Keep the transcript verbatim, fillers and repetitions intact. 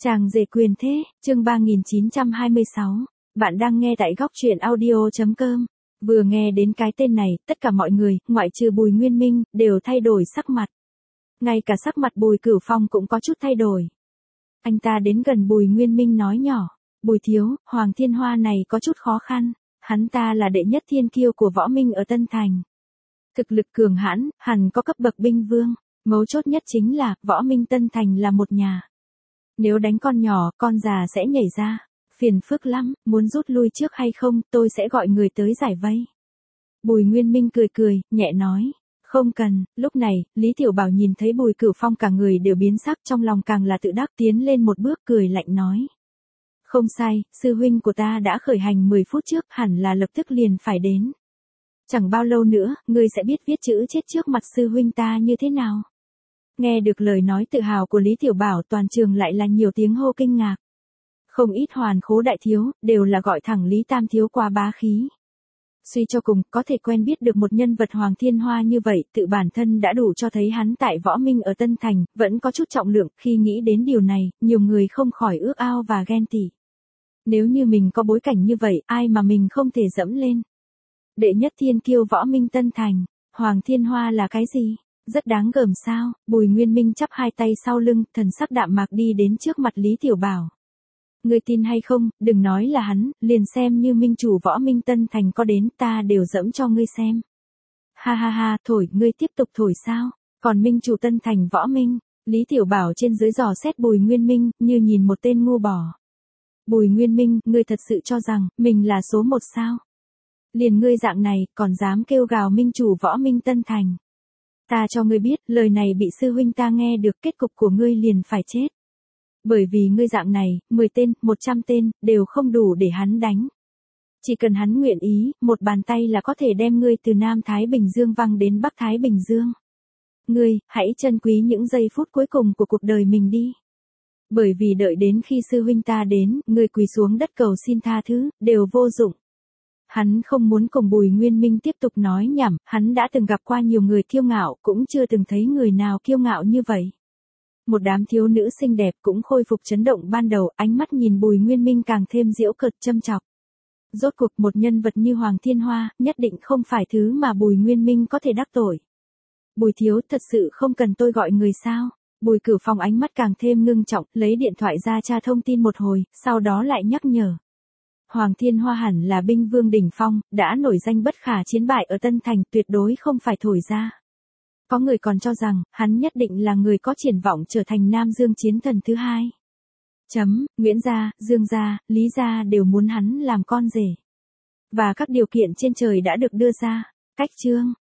Chàng rể quyền thế, chương ba nghìn chín trăm hai mươi sáu. Bạn đang nghe tại góc truyện audio chấm com. Vừa nghe đến cái tên này, tất cả mọi người, ngoại trừ Bùi Nguyên Minh, đều thay đổi sắc mặt. Ngay cả sắc mặt Bùi Cửu Phong cũng có chút thay đổi. Anh ta đến gần Bùi Nguyên Minh nói nhỏ, Bùi thiếu, Hoàng Thiên Hoa này có chút khó khăn. Hắn ta là đệ nhất thiên kiêu của võ minh ở Tân Thành. Thực lực cường hãn, hẳn có cấp bậc binh vương. Mấu chốt nhất chính là, võ minh Tân Thành là một nhà. Nếu đánh con nhỏ, con già sẽ nhảy ra. Phiền phức lắm, muốn rút lui trước hay không, tôi sẽ gọi người tới giải vây. Bùi Nguyên Minh cười cười, nhẹ nói. Không cần. Lúc này, Lý Tiểu Bảo nhìn thấy Bùi Cửu Phong cả người đều biến sắc, trong lòng càng là tự đắc, tiến lên một bước cười lạnh nói. Không sai, sư huynh của ta đã khởi hành mười phút trước, hẳn là lập tức liền phải đến. Chẳng bao lâu nữa, ngươi sẽ biết viết chữ chết trước mặt sư huynh ta như thế nào. Nghe được lời nói tự hào của Lý Tiểu Bảo, toàn trường lại là nhiều tiếng hô kinh ngạc. Không ít Hoàn Khố đại thiếu, đều là gọi thẳng Lý Tam thiếu qua bá khí. Suy cho cùng, có thể quen biết được một nhân vật Hoàng Thiên Hoa như vậy, tự bản thân đã đủ cho thấy hắn tại võ minh ở Tân Thành, vẫn có chút trọng lượng. Khi nghĩ đến điều này, nhiều người không khỏi ước ao và ghen tị. Nếu như mình có bối cảnh như vậy, ai mà mình không thể dẫm lên. Đệ nhất thiên kiêu võ minh Tân Thành, Hoàng Thiên Hoa là cái gì? Rất đáng gờm sao? Bùi Nguyên Minh chắp hai tay sau lưng, thần sắc đạm mạc đi đến trước mặt Lý Tiểu Bảo. Ngươi tin hay không, đừng nói là hắn, liền xem như minh chủ võ minh Tân Thành có đến, ta đều dẫm cho ngươi xem. Ha ha ha, thổi, ngươi tiếp tục thổi sao? Còn minh chủ Tân Thành võ minh, Lý Tiểu Bảo trên dưới dò xét Bùi Nguyên Minh, như nhìn một tên ngu bò. Bùi Nguyên Minh, ngươi thật sự cho rằng, mình là số một sao? Liền ngươi dạng này, còn dám kêu gào minh chủ võ minh Tân Thành. Ta cho ngươi biết, lời này bị sư huynh ta nghe được, kết cục của ngươi liền phải chết. Bởi vì ngươi dạng này, mười tên, một trăm tên, đều không đủ để hắn đánh. Chỉ cần hắn nguyện ý, một bàn tay là có thể đem ngươi từ Nam Thái Bình Dương văng đến Bắc Thái Bình Dương. Ngươi, hãy trân quý những giây phút cuối cùng của cuộc đời mình đi. Bởi vì đợi đến khi sư huynh ta đến, ngươi quỳ xuống đất cầu xin tha thứ, đều vô dụng. Hắn không muốn cùng Bùi Nguyên Minh tiếp tục nói nhảm, hắn đã từng gặp qua nhiều người kiêu ngạo, cũng chưa từng thấy người nào kiêu ngạo như vậy. Một đám thiếu nữ xinh đẹp cũng khôi phục chấn động ban đầu, ánh mắt nhìn Bùi Nguyên Minh càng thêm giễu cợt châm chọc. Rốt cuộc một nhân vật như Hoàng Thiên Hoa, nhất định không phải thứ mà Bùi Nguyên Minh có thể đắc tội. Bùi thiếu, thật sự không cần tôi gọi người sao? Bùi Cửu Phong ánh mắt càng thêm ngưng trọng, lấy điện thoại ra tra thông tin một hồi, sau đó lại nhắc nhở. Hoàng Thiên Hoa hẳn là binh vương đỉnh phong, đã nổi danh bất khả chiến bại ở Tân Thành, tuyệt đối không phải thổi ra. Có người còn cho rằng, hắn nhất định là người có triển vọng trở thành Nam Dương chiến thần thứ hai. Chấm, Nguyễn gia, Dương gia, Lý gia đều muốn hắn làm con rể. Và các điều kiện trên trời đã được đưa ra. Cách chương,